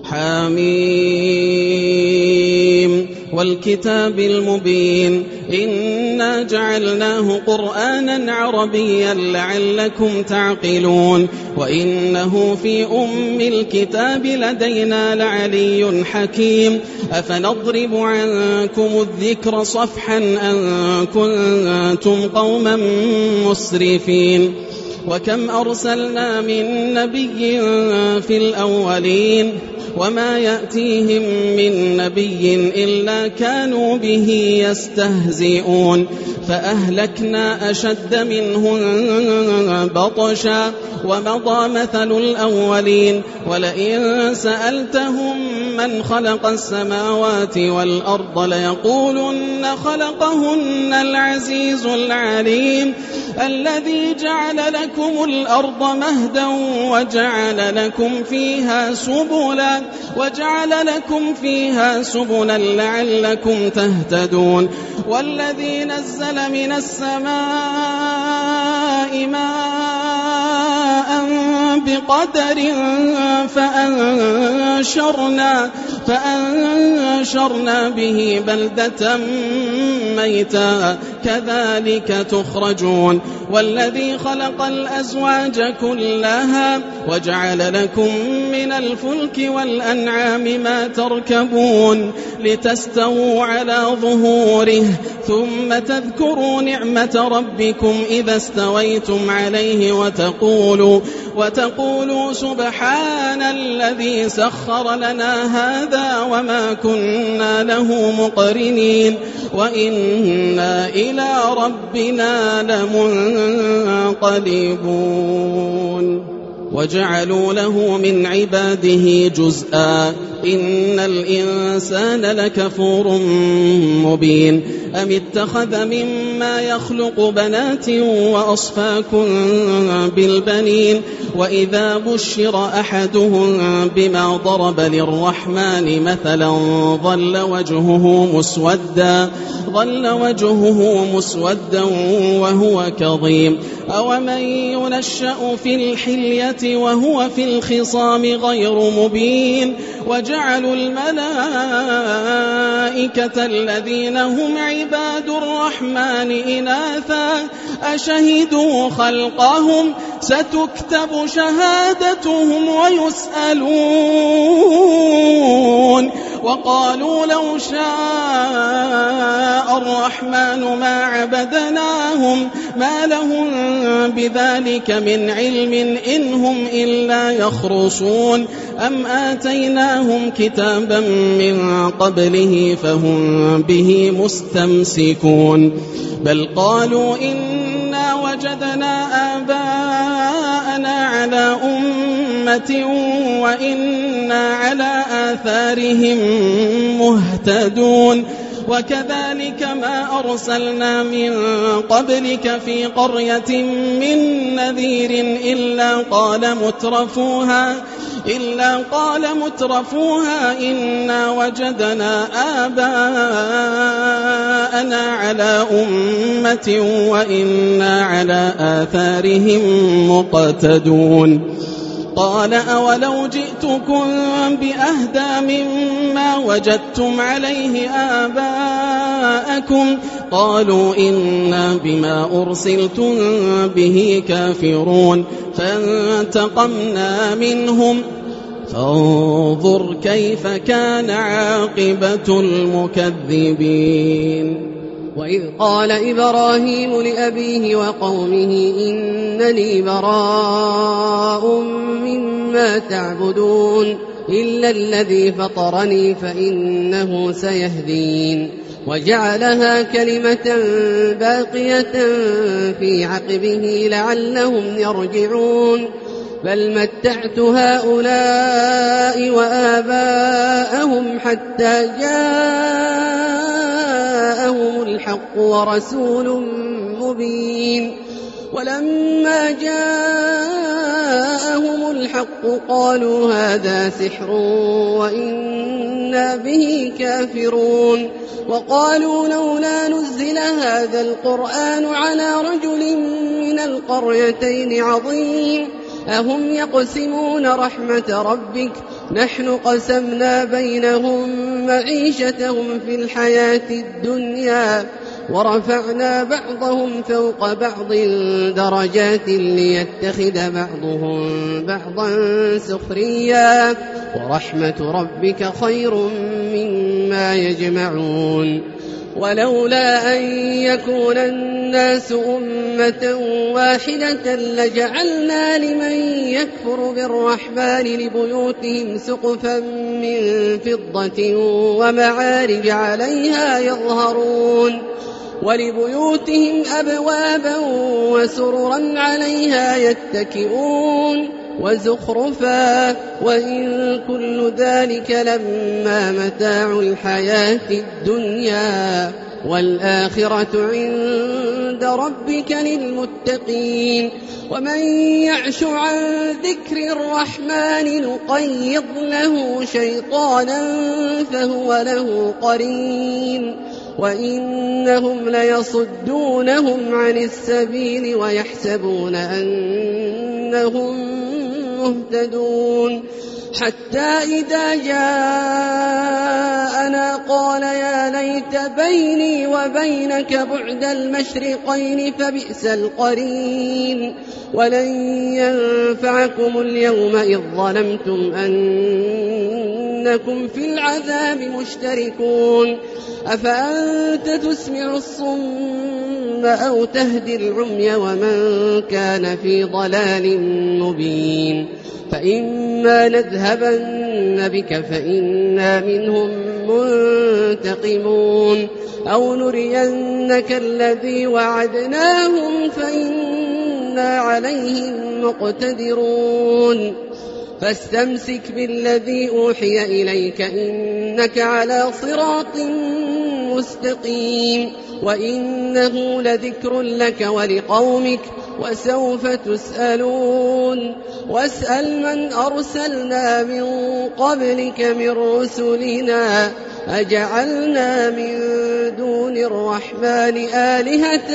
حميم والكتاب المبين إنا جعلناه قرآنا عربيا لعلكم تعقلون وإنه في أم الكتاب لدينا لعلي حكيم أفنضرب عنكم الذكر صفحا أن كنتم قوما مسرفين وكم أرسلنا من نبي في الأولين وما يأتيهم من نبي إلا كانوا به يستهزئون فأهلكنا أشد منهم بطشا ومضى مثل الأولين ولئن سألتهم من خلق السماوات والأرض ليقولن خلقهن العزيز العليم الذي جعل لكم الأرض مهدا وجعل لكم فيها سبلا لعلكم تهتدون والذي نزل من السماء ماء بقدر فأنشرنا به بلدة ميتا كذلك تخرجون والذي خلق الأزواج كلها وجعل لكم من الفلك والأنعام ما تركبون لتستووا على ظهوره ثم تذكروا نعمة ربكم إذا استويتم عليه وتقولوا سبحان الذي سخر لنا هذا وما كنا له مقرنين وإنا إلى ربنا لمنقلبون وجعلوا له من عباده جزءا إن الإنسان لكفور مبين أم اتخذ مما يخلق بنات وأصفاكم بالبنين وإذا بشر أحدهم بما ضرب للرحمن مثلا ظل وجهه مسودا وهو كظيم أومن ينشأ في الحلية وهو في الخصام غير مبين وجعلوا الملائكة الذين هم عباد الرحمن إناثا أشهدوا خلقهم ستكتب شهادتهم ويسألون وقالوا لو شاء الرحمن ما عبدناهم ما لهم بذلك من علم إن هم إلا يخرصون أم آتيناهم كتابا من قبله فهم به مستمسكون بل قالوا إنا وجدنا آباءنا على أمة وإنا على آثارهم مهتدون وكذلك ما أرسلنا من قبلك في قرية من نذير إلا قال مترفوها إنا وجدنا آباءنا على أمة وإنا على آثارهم مقتدون قال أولو جئتكم بأهدى مما وجدتم عليه آباءكم قالوا إنا بما أرسلتم به كافرون فانتقمنا منهم فانظر كيف كان عاقبة المكذبين وإذ قال إبراهيم لأبيه وقومه إنني براء مما تعبدون إلا الذي فطرني فإنه سيهدين وجعلها كلمة باقية في عقبه لعلهم يرجعون بل متعت هؤلاء وآباءهم حتى جاءهم الحق ورسول مبين ولما جاءهم الحق قالوا هذا سحر وإنا به كافرون وقالوا لولا نزل هذا القرآن على رجل من القريتين عظيم أهم يقسمون رحمة ربك نحن قسمنا بينهم معيشتهم في الحياة الدنيا ورفعنا بعضهم فوق بعض درجات ليتخذ بعضهم بعضا سخريا ورحمة ربك خير مما يجمعون ولولا أن يكون الناس أمة واحدة لجعلنا لمن يكفر بالرحمن لبيوتهم سقفا من فضة ومعارج عليها يظهرون ولبيوتهم أبوابا وسررا عليها يتكئون وزخرفا وإن كل ذلك لما متاع الحياة الدنيا والآخرة عند ربك للمتقين ومن يعش عن ذكر الرحمن نقيض له شيطانا فهو له قرين وإنهم ليصدونهم عن السبيل ويحسبون أنهم مهتدون حتى إذا جاءنا قال يا ليت بيني وبينك بعد المشرقين فبئس القرين ولن ينفعكم اليوم إذ ظلمتم أنكم في العذاب مشتركون أفأنت تسمع الصم أو تهدي العمي ومن كان في ضلال مبين فإما نذهبن بك فإنا منهم منتقمون أو نرينك الذي وعدناهم فإنا عليهم مقتدرون فاستمسك بالذي أوحي إليك إنك على صراط مستقيم وإنه لذكر لك ولقومك وسوف تسألون واسأل من أرسلنا من قبلك من رسلنا أجعلنا من دون الرحمن آلهة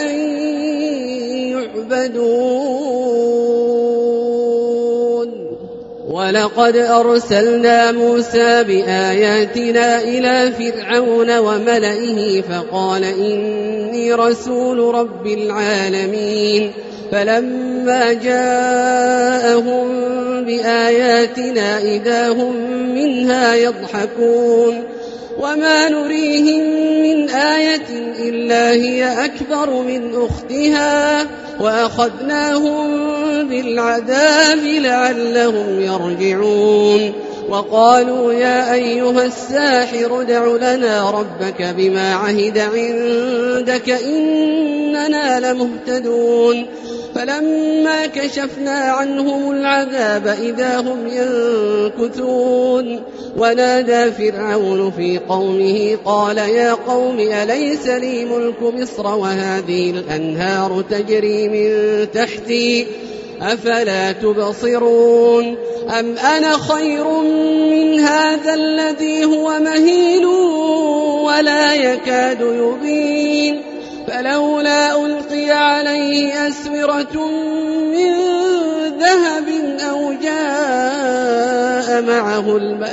يعبدون ولقد أرسلنا موسى بآياتنا إلى فرعون وملئه فقال إني رسول رب العالمين فلما جاءهم بآياتنا إذا هم منها يضحكون وما نريهم من آية إلا هي أكبر من أختها وأخذناهم بالعذاب لعلهم يرجعون وقالوا يا أيها الساحر ادع لنا ربك بما عهد عندك إننا لمهتدون فلما كشفنا عنهم العذاب إذا هم ينكثون ونادى فرعون في قومه قال يا قوم أليس لي ملك مصر وهذه الأنهار تجري من تحتي أفلا تبصرون أم أنا خير من هذا الذي هو مهين ولا يكاد يبين فلولا ألقي عليه أسورة من ذهب أو جاء معه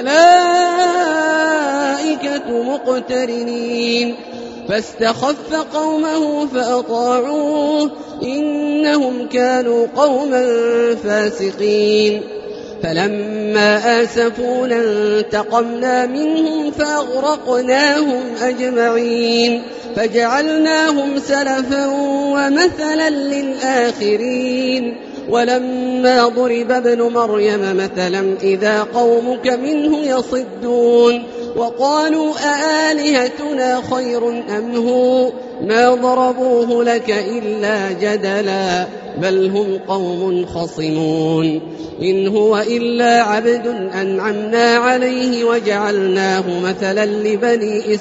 الملائكة مقترنين فاستخف قومه فأطاعوه إنهم كانوا قوما فاسقين فلما آسفونا انتقمنا منهم فأغرقناهم أجمعين فجعلناهم سلفا ومثلا للآخرين ولما ضرب ابن مريم مثلا إذا قومك منه يصدون وقالوا أآلهتنا خير أم هو ما ضربوه لك إلا جدلا بل هم قوم خصمون إن هو إلا عبد أنعمنا عليه وجعلناه مثلا لبني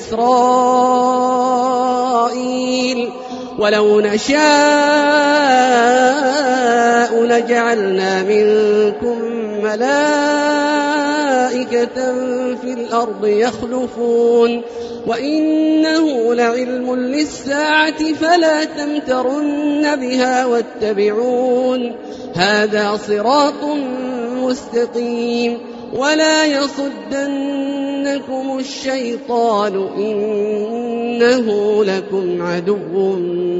إسرائيل ولو نشاء لجعلنا منكم ملائكة في الأرض يخلفون وإنه لعلم للساعة فلا تمترن بها واتبعون هذا صراط مستقيم ولا يصدنكم الشيطان إنه لكم عدو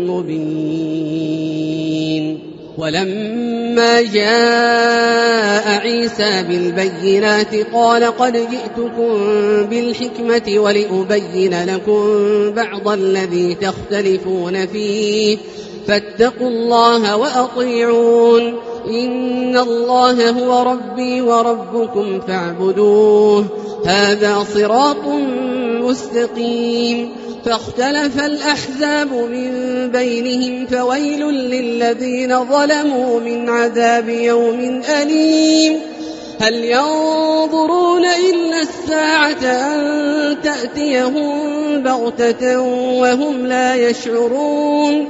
مبين. ولما جاء عيسى بالبينات قال قد جئتكم بالحكمة ولأبين لكم بعض الذي تختلفون فيه فاتقوا الله وأطيعون إن الله هو ربي وربكم فاعبدوه هذا صراط مستقيم. فاختلف الأحزاب من بينهم فويل للذين ظلموا من عذاب يوم أليم. هل ينظرون إلا الساعة أن تأتيهم بغتة وهم لا يشعرون.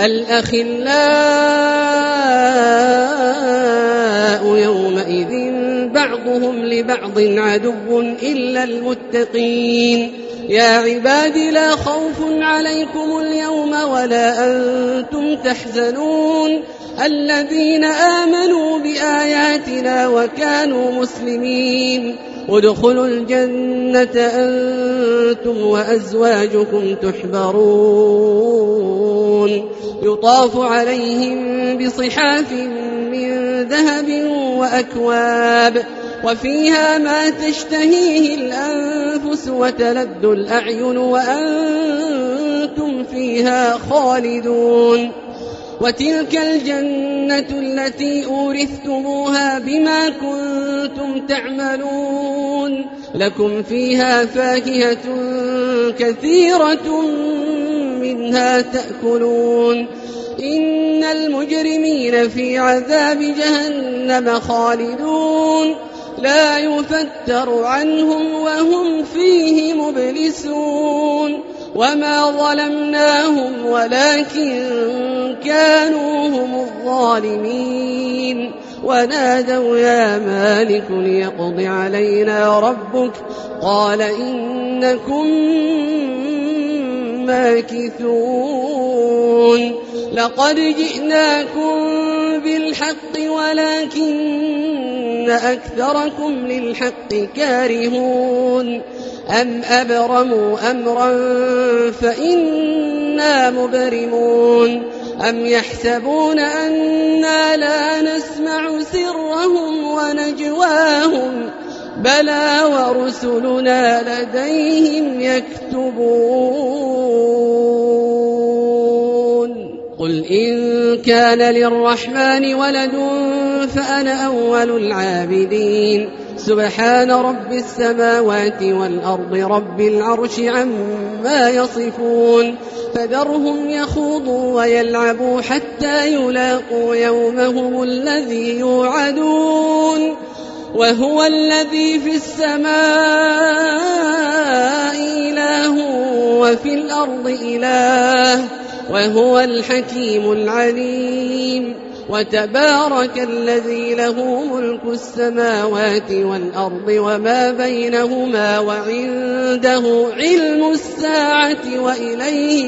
الأخلاء يومئذ بعضهم لبعض عدو إلا المتقين. يا عباد لا خوف عليكم اليوم ولا أنتم تحزنون الذين آمنوا بآياتنا وكانوا مسلمين ادخلوا الجنة أنتم وأزواجكم تحبرون يطاف عليهم بصحاف من ذهب وأكواب وفيها ما تشتهيه الأنفس وتلذ الأعين وأنتم فيها خالدون. وتلك الجنة التي أورثتموها بما كنتم تعملون لكم فيها فاكهة كثيرة منها تأكلون. إن المجرمين في عذاب جهنم خالدون لا يفتر عنهم وهم فيه مبلسون. وما ظلمناهم ولكن كانوا هم الظالمين. ونادوا يا مالك ليقض علينا ربك قال إنكم ماكثون. لقد جئناكم بالحق ولكن أكثركم للحق كارهون. أم أبرموا أمرا فإنا مبرمون. أم يحسبون أنا لا نسمع سرهم ونجواهم بلى ورسلنا لديهم يكتبون. قل إن كان للرحمن ولد فأنا أول العابدين. سبحان رب السماوات والأرض رب العرش عما يصفون. فذرهم يخوضوا ويلعبوا حتى يلاقوا يومهم الذي يوعدون. وهو الذي في السماء إله وفي الأرض إله وهو الحكيم العليم. وتبارك الذي له ملك السماوات والأرض وما بينهما وعنده علم الساعة وإليه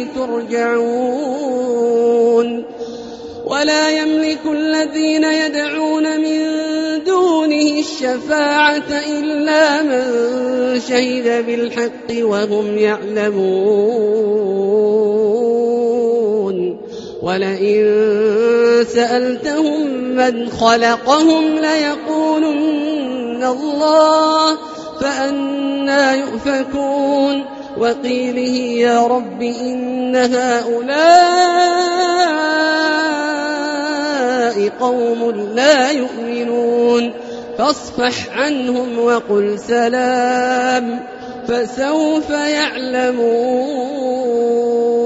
ترجعون. ولا يملك الذين يدعون من دونه الشفاعة إلا من شهد بالحق وهم يعلمون. ولئن سألتهم من خلقهم ليقولن الله فأنى يؤفكون. وقيله يا رب إن هؤلاء قوم لا يؤمنون فاصفح عنهم وقل سلام فسوف يعلمون.